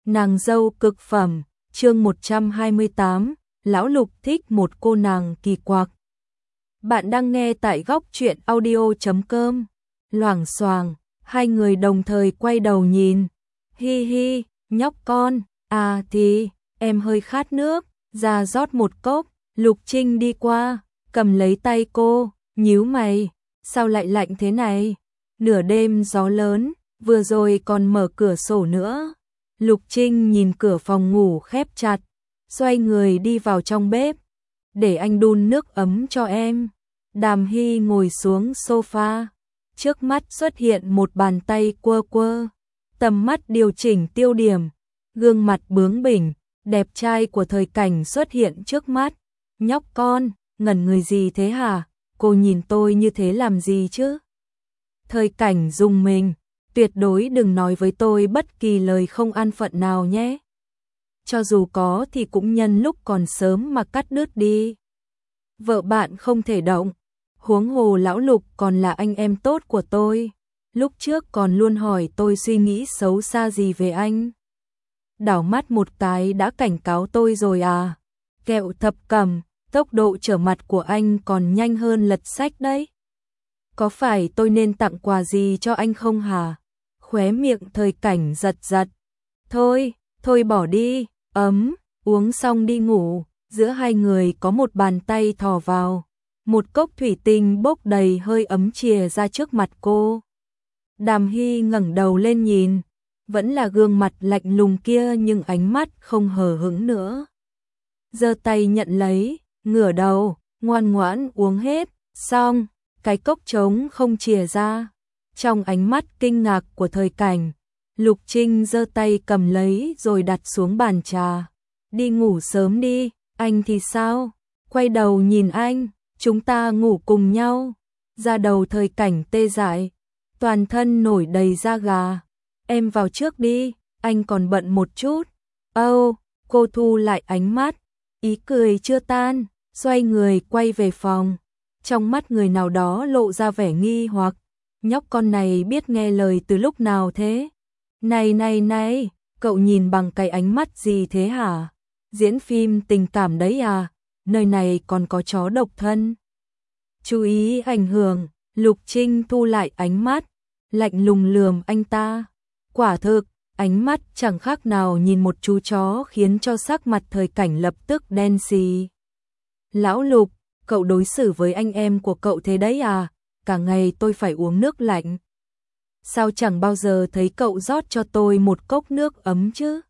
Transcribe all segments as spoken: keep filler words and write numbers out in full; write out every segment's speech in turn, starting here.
Nàng dâu cực phẩm, chương một trăm hai mươi tám, Lão Lục thích một cô nàng kỳ quặc. Bạn đang nghe tại góc truyện audio chấm com. Loảng xoảng, hai người đồng thời quay đầu nhìn. Hi hi, nhóc con, à thì, em hơi khát nước, ra rót một cốc. Lục Trinh đi qua, cầm lấy tay cô, nhíu mày, sao lại lạnh thế này? Nửa đêm gió lớn, vừa rồi còn mở cửa sổ nữa. Lục Trinh nhìn cửa phòng ngủ khép chặt, xoay người đi vào trong bếp. Để anh đun nước ấm cho em. Đàm Hy ngồi xuống sofa, trước mắt xuất hiện một bàn tay quơ quơ. Tầm mắt điều chỉnh tiêu điểm, gương mặt bướng bỉnh, đẹp trai của thời cảnh xuất hiện trước mắt. Nhóc con, ngẩn người gì thế hả? Cô nhìn tôi như thế làm gì chứ? Thời cảnh rùng mình, tuyệt đối đừng nói với tôi bất kỳ lời không an phận nào nhé. Cho dù có thì cũng nhân lúc còn sớm mà cắt đứt đi. Vợ bạn không thể động, huống hồ lão Lục còn là anh em tốt của tôi. Lúc trước còn luôn hỏi tôi suy nghĩ xấu xa gì về anh. Đảo mắt một cái đã cảnh cáo tôi rồi à? Kẹo thập cẩm, tốc độ trở mặt của anh còn nhanh hơn lật sách đấy. Có phải tôi nên tặng quà gì cho anh không hả? Khóe miệng thời cảnh giật giật. Thôi, thôi bỏ đi, ấm, uống xong đi ngủ. Giữa hai người có một bàn tay thò vào. Một cốc thủy tinh bốc đầy hơi ấm chìa ra trước mặt cô. Đàm Hy ngẩng đầu lên nhìn. Vẫn là gương mặt lạnh lùng kia nhưng ánh mắt không hờ hững nữa. Giơ tay nhận lấy, ngửa đầu, ngoan ngoãn uống hết, xong, cái cốc trống không chìa ra. Trong ánh mắt kinh ngạc của thời cảnh, Lục Trinh giơ tay cầm lấy rồi đặt xuống bàn trà. Đi ngủ sớm đi, anh thì sao? Quay đầu nhìn anh, chúng ta ngủ cùng nhau. Da đầu thời cảnh tê dại, toàn thân nổi đầy da gà. Em vào trước đi, anh còn bận một chút. Âu, oh, cô thu lại ánh mắt, ý cười chưa tan, xoay người quay về phòng. Trong mắt người nào đó lộ ra vẻ nghi hoặc. Nhóc con này biết nghe lời từ lúc nào thế? Này này này, cậu nhìn bằng cái ánh mắt gì thế hả? Diễn phim tình cảm đấy à? Nơi này còn có chó độc thân. Chú ý ảnh hưởng, Lục Trinh thu lại ánh mắt, lạnh lùng lườm anh ta. Quả thực, ánh mắt chẳng khác nào nhìn một chú chó khiến cho sắc mặt thời cảnh lập tức đen xì. Lão Lục, cậu đối xử với anh em của cậu thế đấy à? Cả ngày tôi phải uống nước lạnh. Sao chẳng bao giờ thấy cậu rót cho tôi một cốc nước ấm chứ?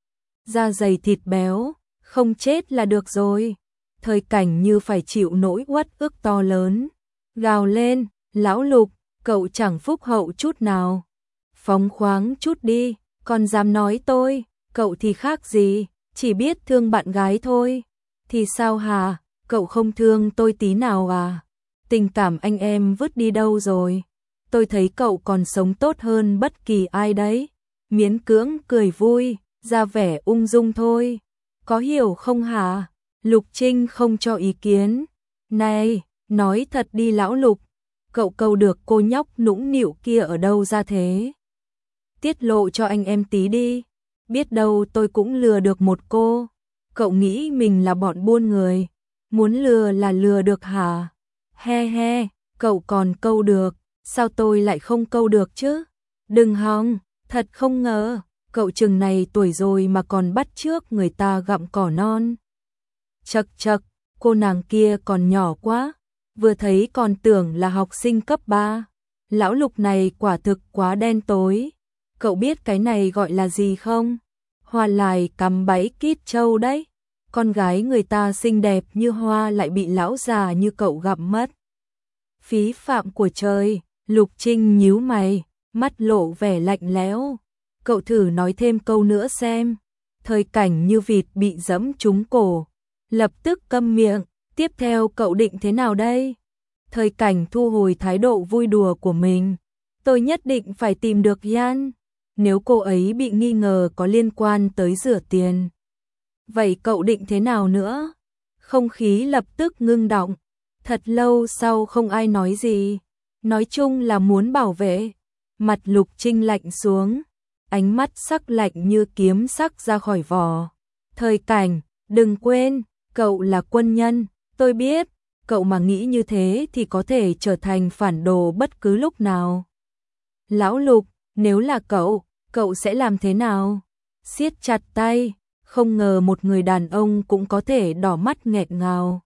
Da dày thịt béo, không chết là được rồi. Thời cảnh như phải chịu nỗi uất ức to lớn. Gào lên, Lão Lục, cậu chẳng phúc hậu chút nào. Phóng khoáng chút đi, còn dám nói tôi, cậu thì khác gì, chỉ biết thương bạn gái thôi. Thì sao hả, cậu không thương tôi tí nào à? Tình cảm anh em vứt đi đâu rồi? Tôi thấy cậu còn sống tốt hơn bất kỳ ai đấy. Miễn cưỡng cười vui, ra vẻ ung dung thôi. Có hiểu không hả? Lục Trinh không cho ý kiến. Này, nói thật đi Lão Lục, cậu câu được cô nhóc nũng nịu kia ở đâu ra thế? Tiết lộ cho anh em tí đi. Biết đâu tôi cũng lừa được một cô. Cậu nghĩ mình là bọn buôn người. Muốn lừa là lừa được hả? He he, cậu còn câu được. Sao tôi lại không câu được chứ? Đừng hòng, thật không ngờ. Cậu chừng này tuổi rồi mà còn bắt chước người ta gặm cỏ non. Chật chật, cô nàng kia còn nhỏ quá. Vừa thấy còn tưởng là học sinh cấp ba. Lão Lục này quả thực quá đen tối. Cậu biết cái này gọi là gì không? Hoa lài cắm bẫy kít trâu đấy. Con gái người ta xinh đẹp như hoa lại bị lão già như cậu gặm mất. Phí phạm của trời, Lục Trinh nhíu mày, mắt lộ vẻ lạnh lẽo. Cậu thử nói thêm câu nữa xem. Thời cảnh như vịt bị dẫm trúng cổ, lập tức câm miệng. Tiếp theo cậu định thế nào đây? Thời cảnh thu hồi thái độ vui đùa của mình. Tôi nhất định phải tìm được Yan. Nếu cô ấy bị nghi ngờ có liên quan tới rửa tiền. Vậy cậu định thế nào nữa? Không khí lập tức ngưng đọng. Thật lâu sau không ai nói gì. Nói chung là muốn bảo vệ. Mặt Lục Trinh lạnh xuống. ánh mắt sắc lạnh như kiếm sắc ra khỏi vỏ. Thời Cảnh, đừng quên, cậu là quân nhân, tôi biết, cậu mà nghĩ như thế thì có thể trở thành phản đồ bất cứ lúc nào. Lão Lục, nếu là cậu, cậu sẽ làm thế nào? Siết chặt tay, không ngờ một người đàn ông cũng có thể đỏ mắt nghẹn ngào.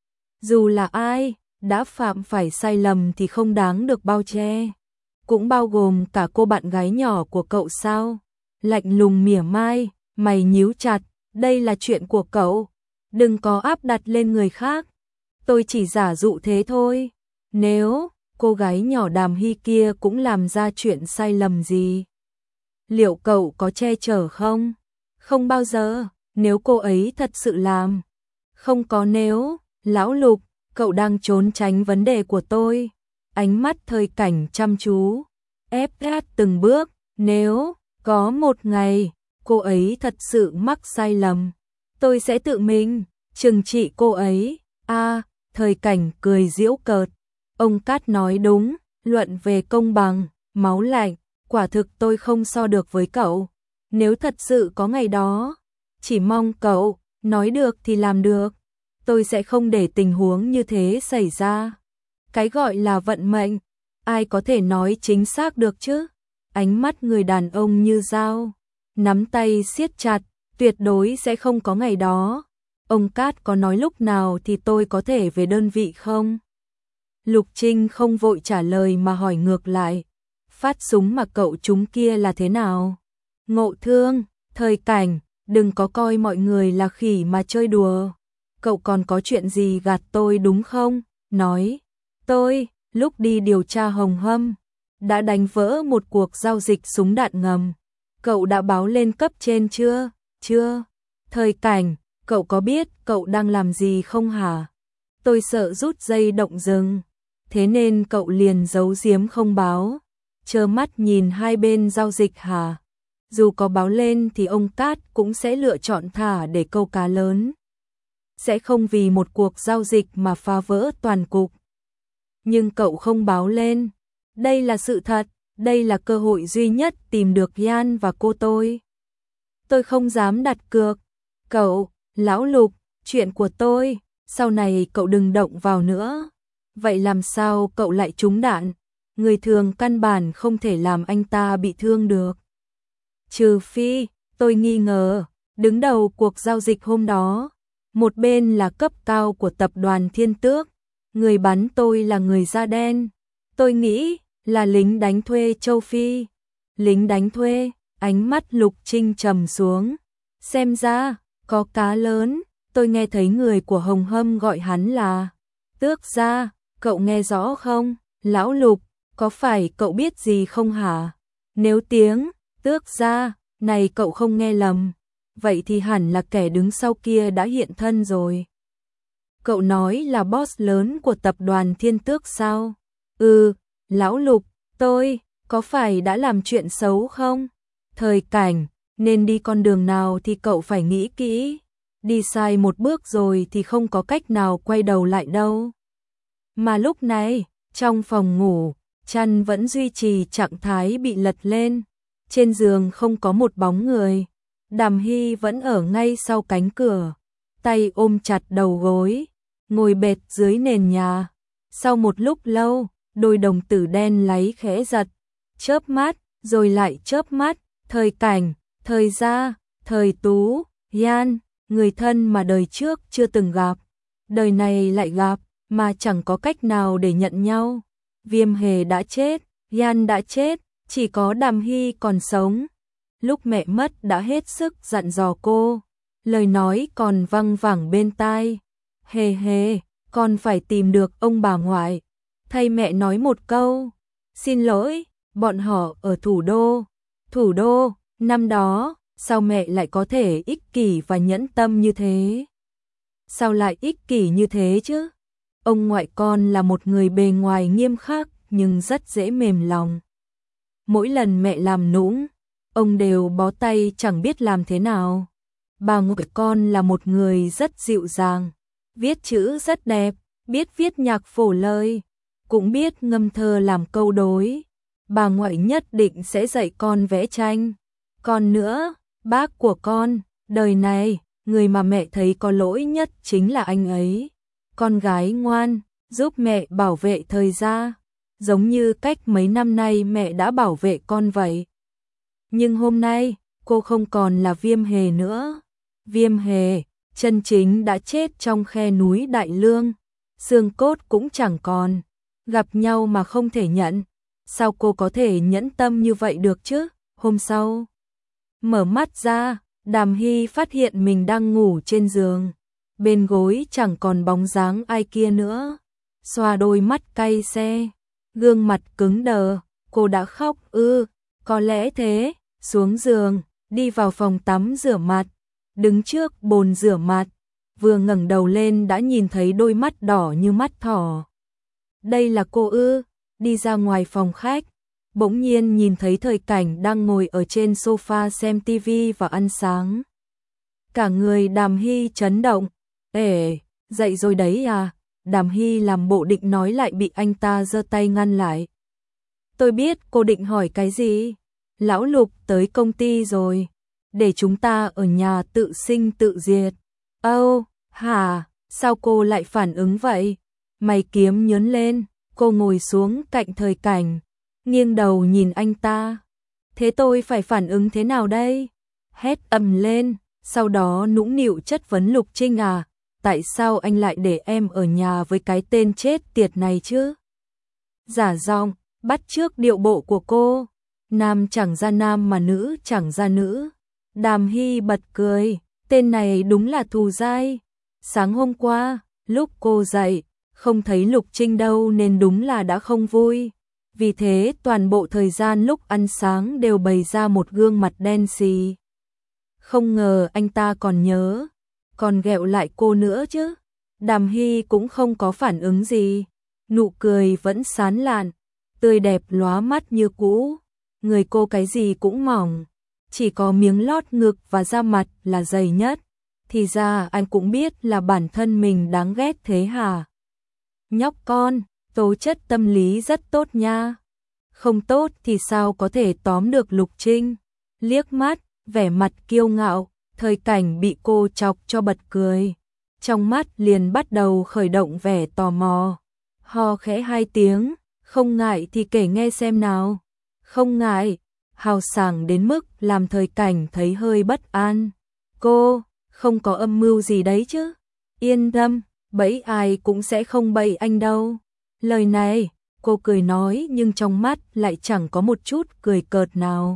Dù là ai, đã phạm phải sai lầm thì không đáng được bao che. Cũng bao gồm cả cô bạn gái nhỏ của cậu sao? Lạnh lùng mỉa mai, mày nhíu chặt, đây là chuyện của cậu. Đừng có áp đặt lên người khác. Tôi chỉ giả dụ thế thôi. Nếu cô gái nhỏ Đàm Hy kia cũng làm ra chuyện sai lầm gì, liệu cậu có che chở không? Không bao giờ, nếu cô ấy thật sự làm. Không có nếu, Lão Lục, cậu đang trốn tránh vấn đề của tôi. Ánh mắt Thời Cảnh chăm chú, ép sát từng bước, nếu có một ngày cô ấy thật sự mắc sai lầm, tôi sẽ tự mình trừng trị cô ấy. A, à, Thời Cảnh cười giễu cợt. Ông Cát nói đúng, luận về công bằng, máu lạnh, quả thực tôi không so được với cậu. Nếu thật sự có ngày đó, chỉ mong cậu nói được thì làm được. Tôi sẽ không để tình huống như thế xảy ra. Cái gọi là vận mệnh, ai có thể nói chính xác được chứ? Ánh mắt người đàn ông như dao, nắm tay siết chặt, tuyệt đối sẽ không có ngày đó. Ông Cát có nói lúc nào thì tôi có thể về đơn vị không? Lục Trinh không vội trả lời mà hỏi ngược lại. Phát súng mà cậu trúng kia là thế nào? Ngộ thương, Thời Cảnh, đừng có coi mọi người là khỉ mà chơi đùa. Cậu còn có chuyện gì gạt tôi đúng không? Nói, tôi, lúc đi điều tra Hồng Hâm, đã đánh vỡ một cuộc giao dịch súng đạn ngầm. Cậu đã báo lên cấp trên chưa? Chưa. Thời Cảnh, cậu có biết cậu đang làm gì không hả? Tôi sợ rút dây động rừng, thế nên cậu liền giấu giếm không báo. Trơ mắt nhìn hai bên giao dịch hả? Dù có báo lên thì ông Cát cũng sẽ lựa chọn thả để câu cá lớn. Sẽ không vì một cuộc giao dịch mà phá vỡ toàn cục. Nhưng cậu không báo lên. Đây là sự thật, đây là cơ hội duy nhất tìm được Yan và cô tôi. Tôi không dám đặt cược. Cậu, Lão Lục, chuyện của tôi, sau này cậu đừng động vào nữa. Vậy làm sao cậu lại trúng đạn? Người thường căn bản không thể làm anh ta bị thương được. Trừ phi, tôi nghi ngờ, đứng đầu cuộc giao dịch hôm đó, một bên là cấp cao của tập đoàn Thiên Tước, người bắn tôi là người da đen. Tôi nghĩ là lính đánh thuê châu Phi. Lính đánh thuê, ánh mắt Lục Trinh trầm xuống. Xem ra, có cá lớn, tôi nghe thấy người của Hồng Hâm gọi hắn là Tước gia, cậu nghe rõ không? Lão Lục, có phải cậu biết gì không hả? Nếu tiếng Tước gia này cậu không nghe lầm, vậy thì hẳn là kẻ đứng sau kia đã hiện thân rồi. Cậu nói là boss lớn của tập đoàn Thiên Tước sao? Ừ, Lão Lục, tôi có phải đã làm chuyện xấu không? Thời Cảnh, nên đi con đường nào thì cậu phải nghĩ kỹ. Đi sai một bước rồi thì không có cách nào quay đầu lại đâu. Mà lúc này, trong phòng ngủ, chăn vẫn duy trì trạng thái bị lật lên. Trên giường không có một bóng người. Đàm Hy vẫn ở ngay sau cánh cửa, tay ôm chặt đầu gối, ngồi bệt dưới nền nhà. Sau một lúc lâu, đôi đồng tử đen láy khẽ giật, chớp mắt, rồi lại chớp mắt. Thời Cảnh, Thời Gia, Thời Tú, Yan, người thân mà đời trước chưa từng gặp, đời này lại gặp, mà chẳng có cách nào để nhận nhau. Viêm Hề đã chết, Yan đã chết, chỉ có Đàm Hy còn sống. Lúc mẹ mất đã hết sức dặn dò cô, lời nói còn văng vẳng bên tai. Hề hề, con phải tìm được ông bà ngoại, thay mẹ nói một câu. Xin lỗi, bọn họ ở thủ đô. Thủ đô, năm đó, sao mẹ lại có thể ích kỷ và nhẫn tâm như thế? Sao lại ích kỷ như thế chứ? Ông ngoại con là một người bề ngoài nghiêm khắc nhưng rất dễ mềm lòng. Mỗi lần mẹ làm nũng, ông đều bó tay chẳng biết làm thế nào. Bà ngoại con là một người rất dịu dàng, viết chữ rất đẹp, biết viết nhạc phổ lời, cũng biết ngâm thơ làm câu đối. Bà ngoại nhất định sẽ dạy con vẽ tranh, Còn nữa, bác của con, đời này, người mà mẹ thấy có lỗi nhất chính là anh ấy. Con gái ngoan, giúp mẹ bảo vệ thời gia, giống như cách mấy năm nay mẹ đã bảo vệ con vậy. Nhưng hôm nay, cô không còn là Viêm Hề nữa. Viêm Hề, chân chính đã chết trong khe núi Đại Lương, xương cốt cũng chẳng còn, gặp nhau mà không thể nhận. Sao cô có thể nhẫn tâm như vậy được chứ? Hôm sau, mở mắt ra, Đàm Hy phát hiện mình đang ngủ trên giường. Bên gối chẳng còn bóng dáng ai kia nữa. Xoa đôi mắt cay xe, gương mặt cứng đờ, cô đã khóc ư, có lẽ thế, xuống giường, đi vào phòng tắm rửa mặt, đứng trước bồn rửa mặt, vừa ngẩng đầu lên đã nhìn thấy đôi mắt đỏ như mắt thỏ. Đây là cô ư? Đi ra ngoài phòng khách, bỗng nhiên nhìn thấy Thời Cảnh đang ngồi ở trên sofa xem tivi và ăn sáng. Cả người Đàm Hy chấn động. Ê, dậy rồi đấy à? Đàm Hy làm bộ định nói lại bị anh ta giơ tay ngăn lại. Tôi biết cô định hỏi cái gì. Lão Lục tới công ty rồi, để chúng ta ở nhà tự sinh tự diệt. Âu, oh, hả, sao cô lại phản ứng vậy? Mày kiếm nhớn lên, cô ngồi xuống cạnh Thời Cảnh, nghiêng đầu nhìn anh ta. Thế tôi phải phản ứng thế nào đây? Hét ầm lên, sau đó nũng nịu chất vấn Lục Trinh à, tại sao anh lại để em ở nhà với cái tên chết tiệt này chứ? Giả giọng, bắt chước điệu bộ của cô, nam chẳng ra nam mà nữ chẳng ra nữ. Đàm Hy bật cười, tên này đúng là thù dai. Sáng hôm qua, lúc cô dậy, không thấy Lục Trinh đâu nên đúng là đã không vui. Vì thế toàn bộ thời gian lúc ăn sáng đều bày ra một gương mặt đen xì. Không ngờ anh ta còn nhớ, còn ghẹo lại cô nữa chứ. Đàm Hy cũng không có phản ứng gì, nụ cười vẫn sán lạn, tươi đẹp lóa mắt như cũ. Người cô cái gì cũng mỏng, chỉ có miếng lót ngực và da mặt là dày nhất. Thì ra anh cũng biết là bản thân mình đáng ghét thế hả? Nhóc con, tố chất tâm lý rất tốt nha. Không tốt thì sao có thể tóm được Lục Trinh? Liếc mắt, vẻ mặt kiêu ngạo, Thời Cảnh bị cô chọc cho bật cười. Trong mắt liền bắt đầu khởi động vẻ tò mò. Ho khẽ hai tiếng, không ngại thì kể nghe xem nào. Không ngại, hào sảng đến mức làm Thời Cảnh thấy hơi bất an. Cô, không có âm mưu gì đấy chứ? Yên tâm, bẫy ai cũng sẽ không bẫy anh đâu. Lời này, cô cười nói nhưng trong mắt lại chẳng có một chút cười cợt nào.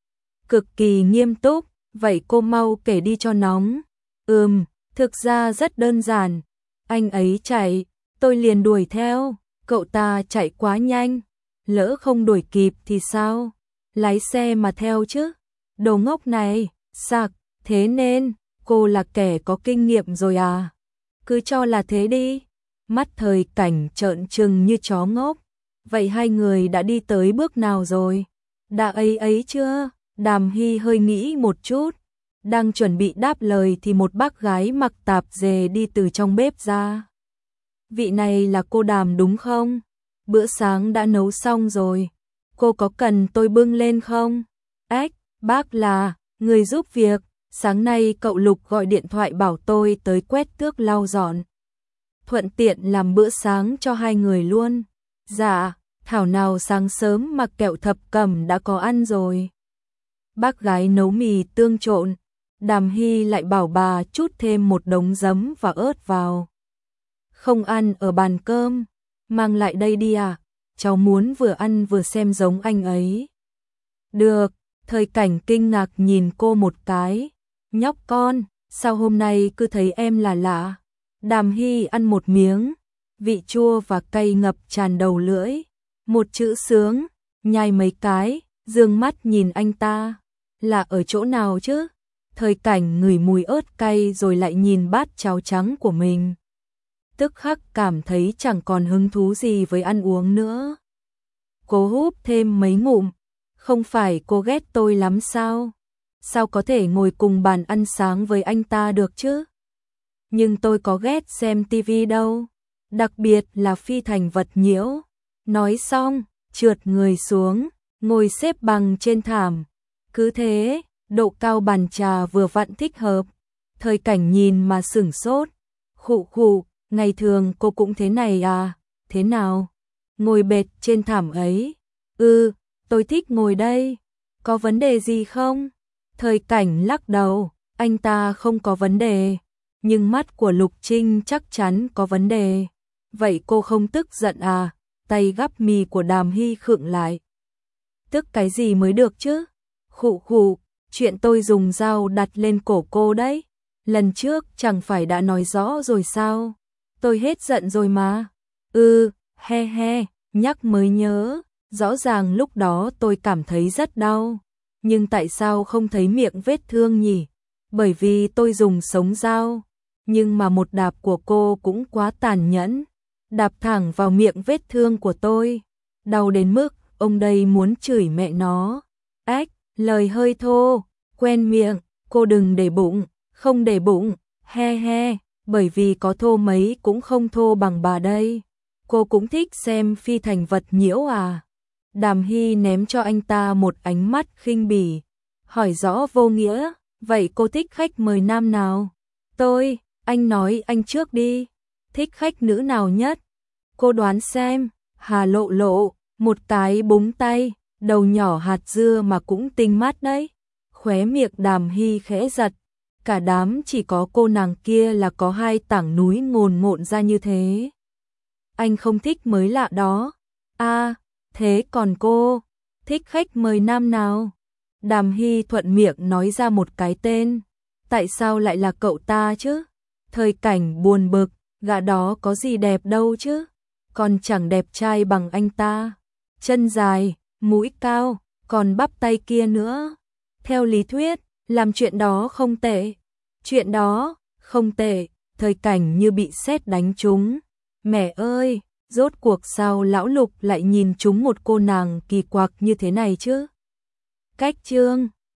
Cực kỳ nghiêm túc, vậy cô mau kể đi cho nóng. Ừm, thực ra rất đơn giản. Anh ấy chạy, tôi liền đuổi theo, cậu ta chạy quá nhanh. Lỡ không đuổi kịp thì sao? Lái xe mà theo chứ. Đồ ngốc này, sặc, thế nên, cô là kẻ có kinh nghiệm rồi à? Cứ cho là thế đi. Mắt Thời Cảnh trợn trừng như chó ngốc. Vậy hai người đã đi tới bước nào rồi? Đã ấy ấy chưa? Đàm Hy hơi nghĩ một chút. Đang chuẩn bị đáp lời thì một bác gái mặc tạp dề đi từ trong bếp ra. Vị này là cô Đàm đúng không? Bữa sáng đã nấu xong rồi. Cô có cần tôi bưng lên không? Ách, bác là người giúp việc. Sáng nay cậu Lục gọi điện thoại bảo tôi tới quét tước lau dọn. Thuận tiện làm bữa sáng cho hai người luôn. Dạ, thảo nào sáng sớm mà kẹo thập cẩm đã có ăn rồi. Bác gái nấu mì tương trộn. Đàm Hy lại bảo bà chút thêm một đống giấm và ớt vào. Không ăn ở bàn cơm, mang lại đây đi à? Cháu muốn vừa ăn vừa xem giống anh ấy. Được, Thời Cảnh kinh ngạc nhìn cô một cái. Nhóc con, sao hôm nay cứ thấy em là lạ? Đàm Hy ăn một miếng, vị chua và cay ngập tràn đầu lưỡi. Một chữ sướng, nhai mấy cái, dương mắt nhìn anh ta. Là ở chỗ nào chứ? Thời Cảnh ngửi mùi ớt cay rồi lại nhìn bát cháo trắng của mình. Tức khắc cảm thấy chẳng còn hứng thú gì với ăn uống nữa. Cô húp thêm mấy ngụm. Không phải cô ghét tôi lắm sao? Sao có thể ngồi cùng bàn ăn sáng với anh ta được chứ? Nhưng tôi có ghét xem tivi đâu. Đặc biệt là phi thành vật nhiễu. Nói xong, trượt người xuống, ngồi xếp bằng trên thảm. Cứ thế, độ cao bàn trà vừa vặn thích hợp. Thời Cảnh nhìn mà sửng sốt. Khụ khụ, ngày thường cô cũng thế này à, thế nào? Ngồi bệt trên thảm ấy. Ừ, tôi thích ngồi đây. Có vấn đề gì không? Thời Cảnh lắc đầu, anh ta không có vấn đề. Nhưng mắt của Lục Trinh chắc chắn có vấn đề. Vậy cô không tức giận à? Tay gắp mì của Đàm Hy khựng lại. Tức cái gì mới được chứ? Khụ khụ, chuyện tôi dùng dao đặt lên cổ cô đấy. Lần trước chẳng phải đã nói rõ rồi sao? Tôi hết giận rồi mà. Ừ, he he, nhắc mới nhớ. Rõ ràng lúc đó tôi cảm thấy rất đau. Nhưng tại sao không thấy miệng vết thương nhỉ? Bởi vì tôi dùng sống dao. Nhưng mà một đạp của cô cũng quá tàn nhẫn. Đạp thẳng vào miệng vết thương của tôi. Đau đến mức ông đây muốn chửi mẹ nó. Ách, lời hơi thô, quen miệng, cô đừng để bụng, không để bụng, he he, bởi vì có thô mấy cũng không thô bằng bà đây. Cô cũng thích xem phi thành vật nhiễu à? Đàm Hy ném cho anh ta một ánh mắt khinh bỉ, hỏi rõ vô nghĩa, vậy cô thích khách mời nam nào? Tôi, anh nói anh trước đi, thích khách nữ nào nhất? Cô đoán xem. Hà Lộ Lộ, một cái búng tay, đầu nhỏ hạt dưa mà cũng tinh mắt đấy. Khóe miệng Đàm Hy khẽ giật, cả đám chỉ có cô nàng kia là có hai tảng núi ngồn ngộn ra như thế. Anh không thích mới lạ đó. À, thế còn cô, thích khách mời nam nào? Đàm Hy thuận miệng nói ra một cái tên. Tại sao lại là cậu ta chứ? Thời Cảnh buồn bực, gã đó có gì đẹp đâu chứ? Còn chẳng đẹp trai bằng anh ta. Chân dài, mũi cao, còn bắp tay kia nữa. Theo lý thuyết, làm chuyện đó không tệ. Chuyện đó, không tệ. Thời Cảnh như bị sét đánh trúng. Mẹ ơi, rốt cuộc sao lão Lục lại nhìn trúng một cô nàng kỳ quặc như thế này chứ? Cách chương